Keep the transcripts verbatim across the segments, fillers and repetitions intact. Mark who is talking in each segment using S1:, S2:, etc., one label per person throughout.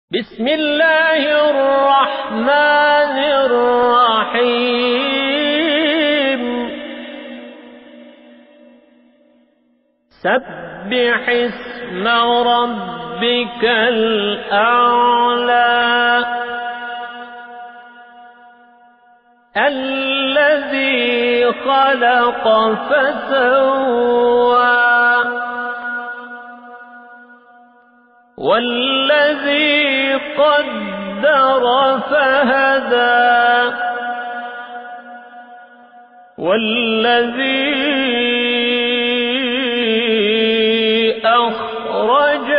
S1: بسم الله الرحمن الرحيم سبح اسم ربك الأعلى الذي خلق فسوى والذي قدر فهدى والذي أخرج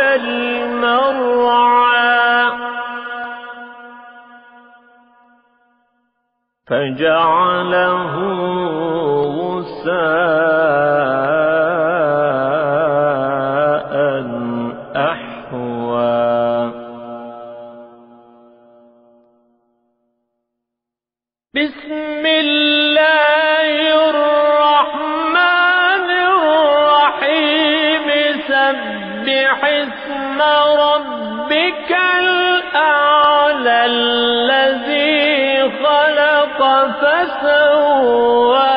S1: المرعى فجعله غثاء أحوى بسم الله الرحمن الرحيم سبح اسم ربك الأعلى الذي خلق فسوى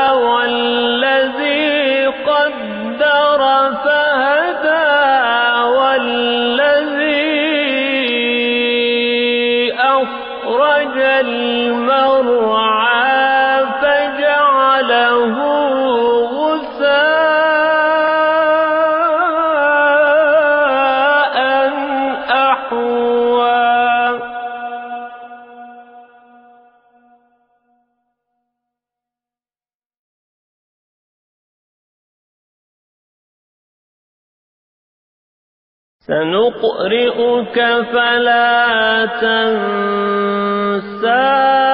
S1: والذي قدر فهدى والذي أخرج المرعى فجعله غثاء أحوى سنقرئك فلا تنسى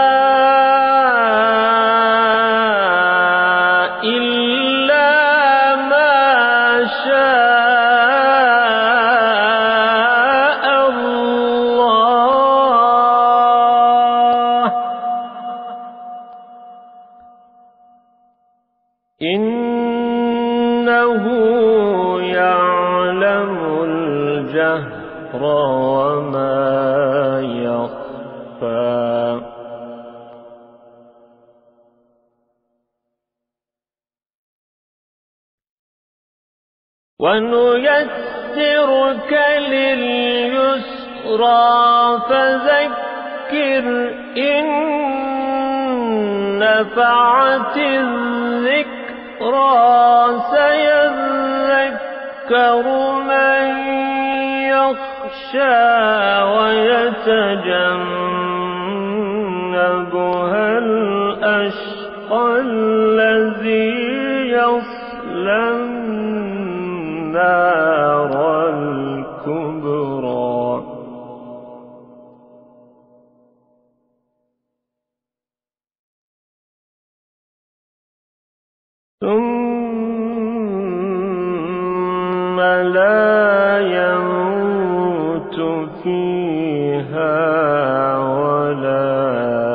S1: إلا ما شاء الله إنه يعلم الجهر وما يخفى ونيسرك لليسرى فذكر إن نفعت الذكرى سيذكر من يخشى ويتجنبها الأشقى الذي يصلى النار الكبرى ثم لا يموت فيها ولا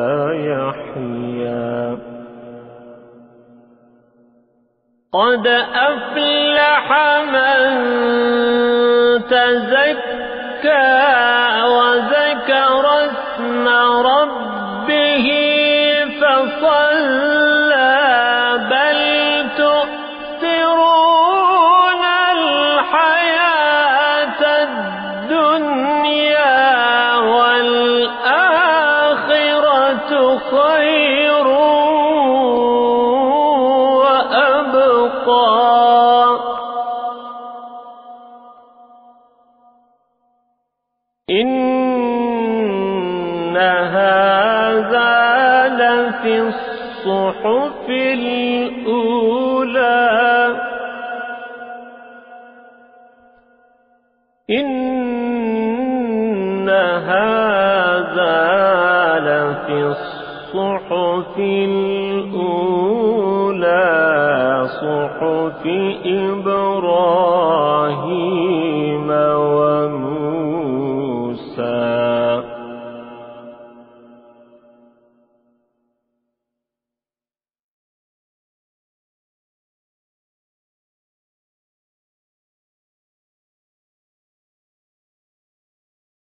S1: يحيا قد أفلح من تزكى وذكر اسم ربه فصلى بل تؤثرون الحياة الدنيا والآخرة خير وأبقى إن هذا لفي الصحف الأولى إن هذا لفي الصحف الأولى صحف إبراهيم